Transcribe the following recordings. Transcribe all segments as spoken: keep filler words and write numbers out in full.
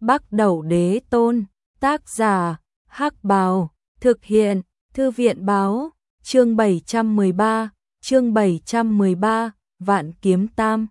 Bắc Đẩu Đế Tôn, tác giả, Hắc Bào, thực hiện, Thư viện báo, chương bảy trăm mười ba, chương bảy trăm mười ba, Vạn Kiếm Tam.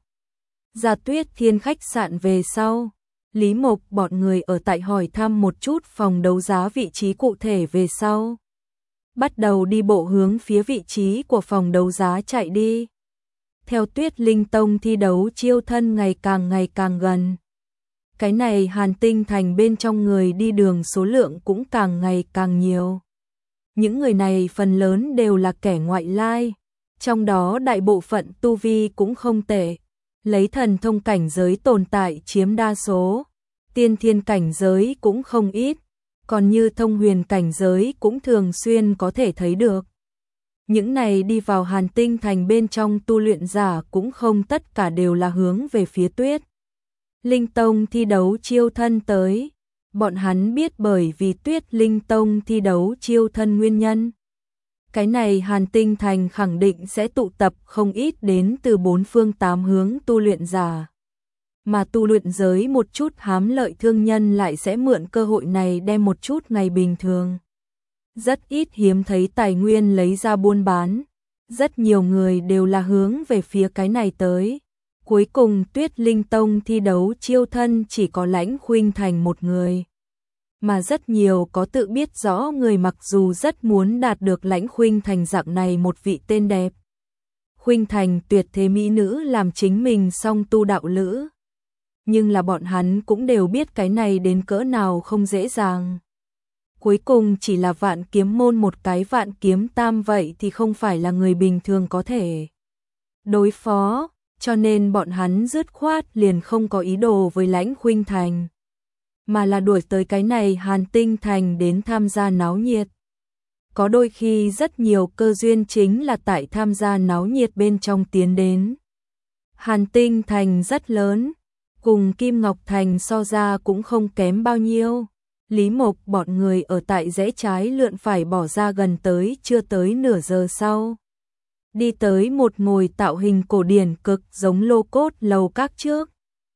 Ra Tuyết Thiên khách sạn về sau, Lý Mộc bọn người ở tại hỏi thăm một chút phòng đấu giá vị trí cụ thể về sau. Bắt đầu đi bộ hướng phía vị trí của phòng đấu giá chạy đi. Theo Tuyết Linh Tông thi đấu chiêu thân ngày càng ngày càng gần. Cái này Hàn Tinh Thành bên trong người đi đường số lượng cũng càng ngày càng nhiều. Những người này phần lớn đều là kẻ ngoại lai, trong đó đại bộ phận tu vi cũng không tệ, lấy thần thông cảnh giới tồn tại chiếm đa số, tiên thiên cảnh giới cũng không ít, còn như thông huyền cảnh giới cũng thường xuyên có thể thấy được. Những này đi vào Hàn Tinh Thành bên trong tu luyện giả cũng không tất cả đều là hướng về phía Tuyết Linh Tông thi đấu chiêu thân tới. Bọn hắn biết bởi vì Tuyết Linh Tông thi đấu chiêu thân nguyên nhân. Cái này Hàn Tinh Thành khẳng định sẽ tụ tập không ít đến từ bốn phương tám hướng tu luyện giả. Mà tu luyện giới một chút hám lợi thương nhân lại sẽ mượn cơ hội này đem một chút ngày bình thường. Rất ít hiếm thấy tài nguyên lấy ra buôn bán. Rất nhiều người đều là hướng về phía cái này tới. Cuối cùng Tuyết Linh Tông thi đấu chiêu thân chỉ có Lãnh Khuynh Thành một người. Mà rất nhiều có tự biết rõ người mặc dù rất muốn đạt được Lãnh Khuynh Thành dạng này một vị tên đẹp. Khuynh Thành tuyệt thế mỹ nữ làm chính mình song tu đạo lữ. Nhưng là bọn hắn cũng đều biết cái này đến cỡ nào không dễ dàng. Cuối cùng chỉ là Vạn Kiếm môn một cái Vạn Kiếm Tam vậy thì không phải là người bình thường có thể đối phó. Cho nên bọn hắn dứt khoát liền không có ý đồ với Lãnh Khuynh Thành, mà là đuổi tới cái này Hàn Tinh Thành đến tham gia náo nhiệt. Có đôi khi rất nhiều cơ duyên chính là tại tham gia náo nhiệt bên trong tiến đến. Hàn Tinh Thành rất lớn, cùng Kim Ngọc Thành so ra cũng không kém bao nhiêu. Lý Mộc bọn người ở tại rẽ trái lượn phải bỏ ra gần tới chưa tới nửa giờ sau. Đi tới một ngồi tạo hình cổ điển cực giống lô cốt lầu các trước.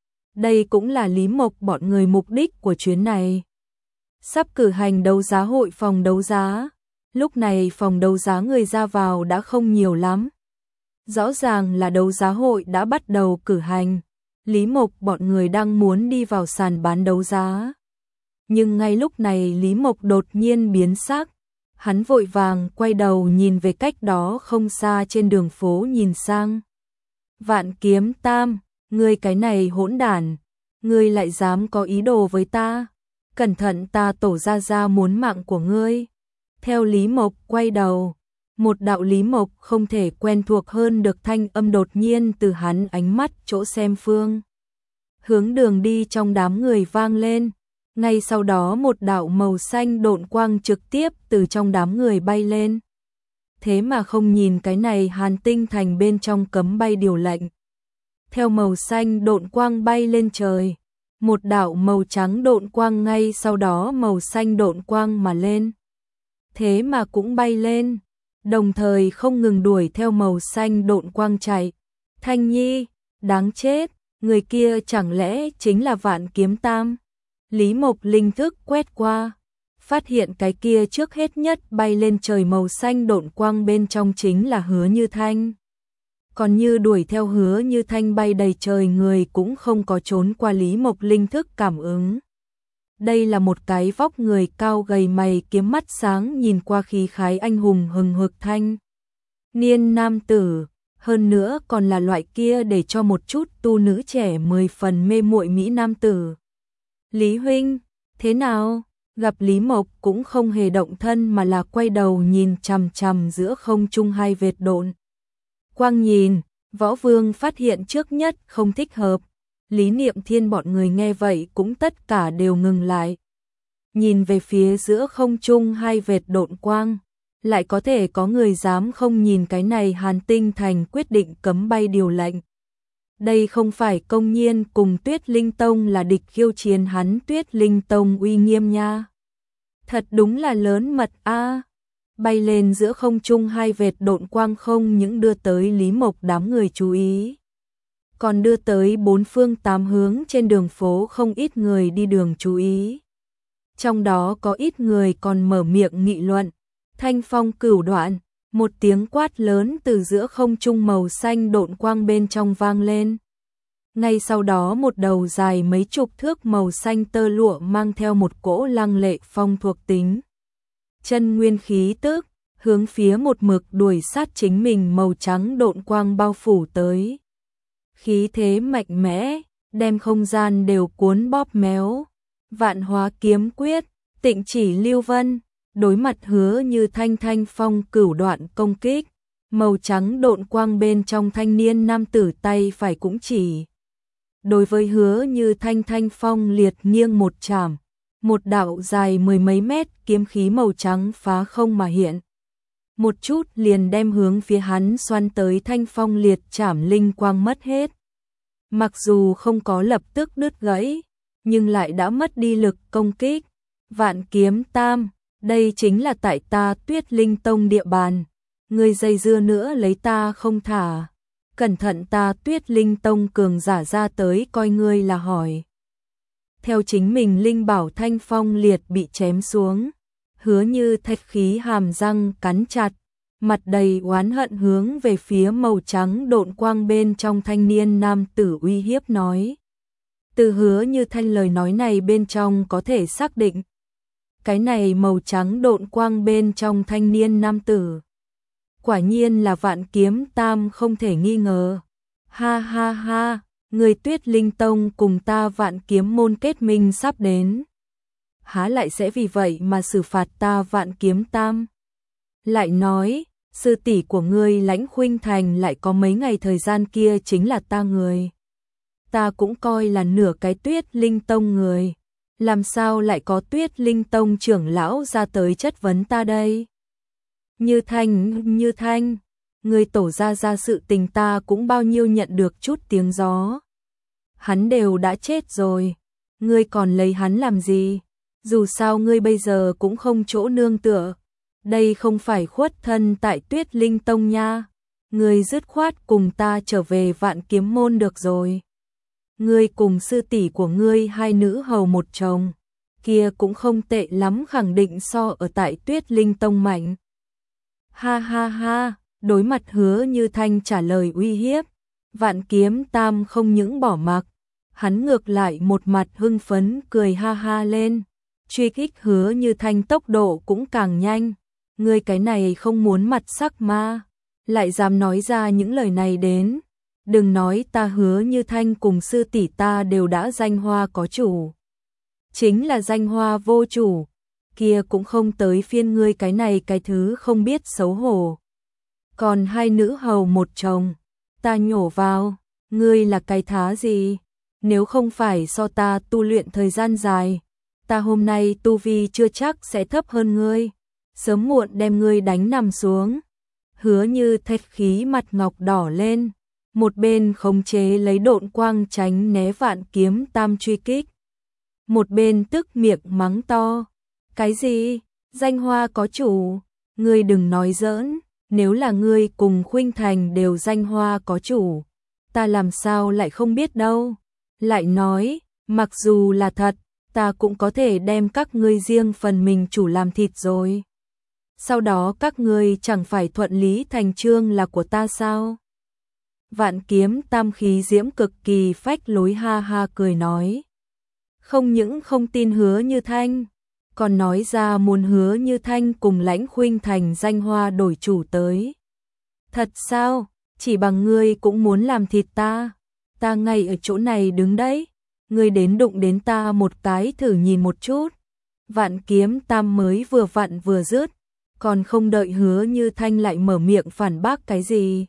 Đây cũng là Lý Mộc bọn người mục đích của chuyến này. Sắp cử hành đấu giá hội phòng đấu giá. Lúc này phòng đấu giá người ra vào đã không nhiều lắm. Rõ ràng là đấu giá hội đã bắt đầu cử hành. Lý Mộc bọn người đang muốn đi vào sàn bán đấu giá. Nhưng ngay lúc này Lý Mộc đột nhiên biến sắc. Hắn vội vàng quay đầu nhìn về cách đó không xa trên đường phố nhìn sang. Vạn Kiếm Tam, ngươi cái này hỗn đản, ngươi lại dám có ý đồ với ta, cẩn thận ta tổ ra ra muốn mạng của ngươi. Theo Lý Mộc quay đầu, một đạo Lý Mộc không thể quen thuộc hơn được thanh âm đột nhiên từ hắn ánh mắt chỗ xem phương. Hướng đường đi trong đám người vang lên. Ngay sau đó một đạo màu xanh độn quang trực tiếp từ trong đám người bay lên. Thế mà không nhìn cái này Hàn Tinh Thành bên trong cấm bay điều lệnh. Theo màu xanh độn quang bay lên trời, một đạo màu trắng độn quang ngay sau đó màu xanh độn quang mà lên. Thế mà cũng bay lên, đồng thời không ngừng đuổi theo màu xanh độn quang chạy. Thanh Nhi, đáng chết, người kia chẳng lẽ chính là Vạn Kiếm Tam? Lý Mộc linh thức quét qua, phát hiện cái kia trước hết nhất bay lên trời màu xanh độn quang bên trong chính là Hứa Như Thanh. Còn như đuổi theo Hứa Như Thanh bay đầy trời người cũng không có trốn qua Lý Mộc linh thức cảm ứng. Đây là một cái vóc người cao gầy mày kiếm mắt sáng nhìn qua khí khái anh hùng hừng hực thanh niên nam tử, hơn nữa còn là loại kia để cho một chút tu nữ trẻ mười phần mê muội mỹ nam tử. Lý huynh, thế nào? Gặp Lý Mộc cũng không hề động thân mà là quay đầu nhìn chằm chằm giữa không trung hai vệt độn quang nhìn. Võ Vương phát hiện trước nhất không thích hợp. Lý Niệm Thiên bọn người nghe vậy cũng tất cả đều ngừng lại. Nhìn về phía giữa không trung hai vệt độn quang, lại có thể có người dám không nhìn cái này Hàn Tinh Thành quyết định cấm bay điều lệnh. Đây không phải công nhiên cùng Tuyết Linh Tông là địch khiêu chiến hắn Tuyết Linh Tông uy nghiêm nha. Thật đúng là lớn mật a. Bay lên giữa không trung hai vệt độn quang không những đưa tới Lý Mộc đám người chú ý. còn đưa tới bốn phương tám hướng trên đường phố không ít người đi đường chú ý. Trong đó có ít người còn mở miệng nghị luận, thanh phong cửu đoạn, một tiếng quát lớn từ giữa không trung màu xanh độn quang bên trong vang lên. Ngay sau đó một đầu dài mấy chục thước màu xanh tơ lụa mang theo một cỗ lăng lệ phong thuộc tính. Chân nguyên khí tức, hướng phía một mực đuổi sát chính mình màu trắng độn quang bao phủ tới. Khí thế mạnh mẽ, đem không gian đều cuốn bóp méo. Vạn hóa kiếm quyết, tịnh chỉ lưu vân, đối mặt Hứa Như Thanh thanh phong cửu đoạn công kích. Màu trắng độn quang bên trong thanh niên nam tử tay phải cũng chỉ. Đối với Hứa Như Thanh thanh phong liệt nghiêng một chảm, một đạo dài mười mấy mét kiếm khí màu trắng phá không mà hiện. Một chút liền đem hướng phía hắn xoắn tới thanh phong liệt chảm linh quang mất hết. Mặc dù không có lập tức đứt gãy, nhưng lại đã mất đi lực công kích. Vạn kiếm tam, đây chính là tại ta Tuyết Linh Tông địa bàn. Người dây dưa nữa lấy ta không thả. Cẩn thận ta Tuyết Linh Tông cường giả ra tới coi ngươi là hỏi. Theo chính mình linh bảo thanh phong liệt bị chém xuống. Hứa Như thạch khí hàm răng cắn chặt. Mặt đầy oán hận hướng về phía màu trắng độn quang bên trong thanh niên nam tử uy hiếp nói. Từ Hứa Như Thanh lời nói này bên trong có thể xác định. Cái này màu trắng độn quang bên trong thanh niên nam tử. Quả nhiên là vạn kiếm tam không thể nghi ngờ. Ha ha ha, người Tuyết Linh Tông cùng ta vạn kiếm môn kết minh sắp đến. Há lại sẽ vì vậy mà xử phạt ta vạn kiếm tam. Lại nói, sư tỷ của ngươi Lãnh Khuynh Thành lại có mấy ngày thời gian kia chính là ta người. Ta cũng coi là nửa cái Tuyết Linh Tông người. Làm sao lại có Tuyết Linh Tông trưởng lão ra tới chất vấn ta đây? Như Thanh, Như Thanh, người tổ ra ra sự tình ta cũng bao nhiêu nhận được chút tiếng gió. Hắn đều đã chết rồi, ngươi còn lấy hắn làm gì? Dù sao ngươi bây giờ cũng không chỗ nương tựa. Đây không phải khuất thân tại Tuyết Linh Tông nha. Ngươi dứt khoát cùng ta trở về vạn kiếm môn được rồi. Ngươi cùng sư tỷ của ngươi hai nữ hầu một chồng. Kia cũng không tệ lắm, khẳng định so ở tại Tuyết Linh Tông mạnh. Ha ha ha, đối mặt Hứa Như Thanh trả lời uy hiếp. Vạn kiếm tam không những bỏ mặc. Hắn ngược lại một mặt hưng phấn cười ha ha lên. Truy kích Hứa Như Thanh tốc độ cũng càng nhanh. Ngươi cái này không muốn mặt sắc ma, lại dám nói ra những lời này đến. Đừng nói ta Hứa Như Thanh cùng sư tỷ ta đều đã danh hoa có chủ. Chính là danh hoa vô chủ, kia cũng không tới phiên ngươi cái này cái thứ không biết xấu hổ. Còn hai nữ hầu một chồng, ta nhổ vào, ngươi là cái thá gì? Nếu không phải so ta tu luyện thời gian dài, ta hôm nay tu vi chưa chắc sẽ thấp hơn ngươi. Sớm muộn đem ngươi đánh nằm xuống. Hứa Như thạch khí mặt ngọc đỏ lên, một bên khống chế lấy độn quang tránh né vạn kiếm tam truy kích. Một bên tức miệng mắng to. Cái gì? Danh hoa có chủ? Ngươi đừng nói giỡn, nếu là ngươi cùng Khuynh Thành đều danh hoa có chủ, ta làm sao lại không biết đâu. Lại nói, mặc dù là thật, ta cũng có thể đem các ngươi riêng phần mình chủ làm thịt rồi. Sau đó các ngươi chẳng phải thuận lý thành trương là của ta sao? Vạn kiếm tam khí diễm cực kỳ phách lối ha ha cười nói. Không những không tin Hứa Như Thanh, còn nói ra muốn Hứa Như Thanh cùng Lãnh Khuynh Thành danh hoa đổi chủ tới. Thật sao? Chỉ bằng ngươi cũng muốn làm thịt ta? Ta ngay ở chỗ này đứng đấy, ngươi đến đụng đến ta một cái thử nhìn một chút. Vạn kiếm tam mới vừa vặn vừa dứt, còn không đợi Hứa Như Thanh lại mở miệng phản bác cái gì.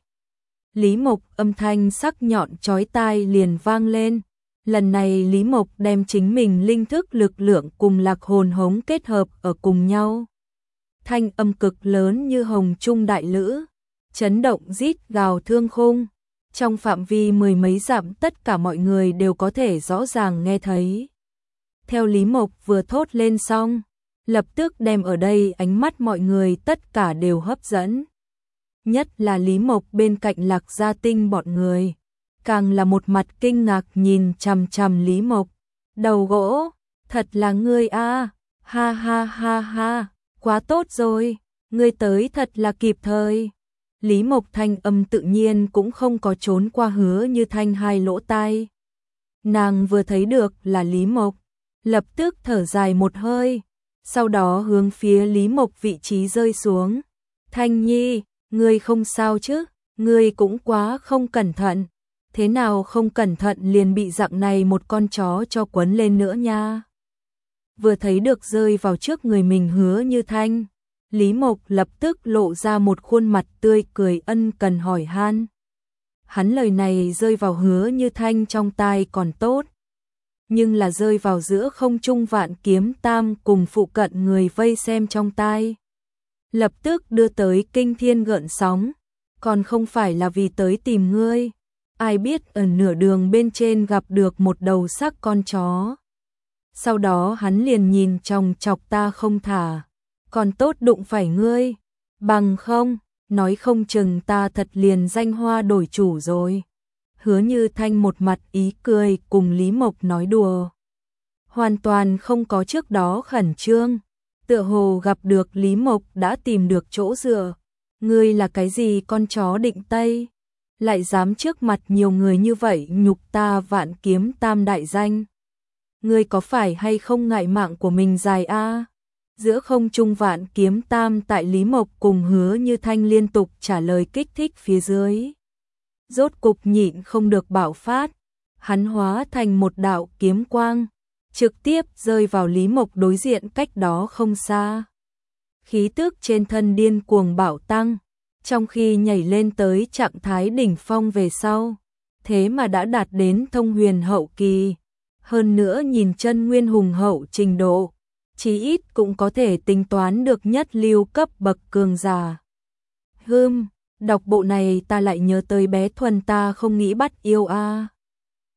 Lý Mộc âm thanh sắc nhọn chói tai liền vang lên. Lần này Lý Mộc đem chính mình linh thức lực lượng cùng lạc hồn hống kết hợp ở cùng nhau. Thanh âm cực lớn như hồng trung đại lữ, chấn động rít gào thương khung. Trong phạm vi mười mấy dặm tất cả mọi người đều có thể rõ ràng nghe thấy. Theo Lý Mộc vừa thốt lên xong, lập tức đem ở đây ánh mắt mọi người tất cả đều hấp dẫn. Nhất là Lý Mộc bên cạnh Lạc Gia Tinh bọn người. càng là một mặt kinh ngạc nhìn chằm chằm Lý Mộc. Đầu gỗ, thật là ngươi a, ha ha ha ha, quá tốt rồi, ngươi tới thật là kịp thời. Lý Mộc thanh âm tự nhiên cũng không có trốn qua Hứa Như Thanh hai lỗ tai. Nàng vừa thấy được là Lý Mộc, lập tức thở dài một hơi, sau đó hướng phía Lý Mộc vị trí rơi xuống. Thanh Nhi, ngươi không sao chứ, ngươi cũng quá không cẩn thận, thế nào không cẩn thận liền bị dạng này một con chó cho quấn lên nữa nha. Vừa thấy được rơi vào trước người mình Hứa Như Thanh, Lý Mộc lập tức lộ ra một khuôn mặt tươi cười ân cần hỏi han. Hắn lời này rơi vào Hứa Như Thanh trong tai còn tốt, nhưng là rơi vào giữa không trung Vạn Kiếm Tam cùng phụ cận người vây xem trong tai, lập tức đưa tới kinh thiên gợn sóng, còn không phải là vì tới tìm ngươi, ai biết ở nửa đường bên trên gặp được một đầu sắc con chó. Sau đó hắn liền nhìn chòng chọc ta không thả, còn tốt đụng phải ngươi, bằng không, nói không chừng ta thật liền danh hoa đổi chủ rồi. Hứa Như Thanh một mặt ý cười cùng Lý Mộc nói đùa, hoàn toàn không có trước đó khẩn trương, tựa hồ gặp được Lý Mộc đã tìm được chỗ dựa. Ngươi là cái gì con chó định Tây, lại dám trước mặt nhiều người như vậy nhục ta Vạn Kiếm Tam đại danh. Ngươi có phải hay không ngại mạng của mình dài a? Giữa không trung Vạn Kiếm Tam tại Lý Mộc cùng Hứa Như Thanh liên tục trả lời kích thích phía dưới, rốt cục nhịn không được bạo phát, hắn hóa thành một đạo kiếm quang, trực tiếp rơi vào Lý Mộc đối diện cách đó không xa. Khí tức trên thân điên cuồng bạo tăng, trong khi nhảy lên tới trạng thái đỉnh phong về sau, thế mà đã đạt đến thông huyền hậu kỳ, hơn nữa nhìn chân nguyên hùng hậu trình độ, chí ít cũng có thể tính toán được nhất lưu cấp bậc cường giả. Hừm, đọc bộ này ta lại nhớ tới bé Thuần ta không nghĩ bắt yêu a.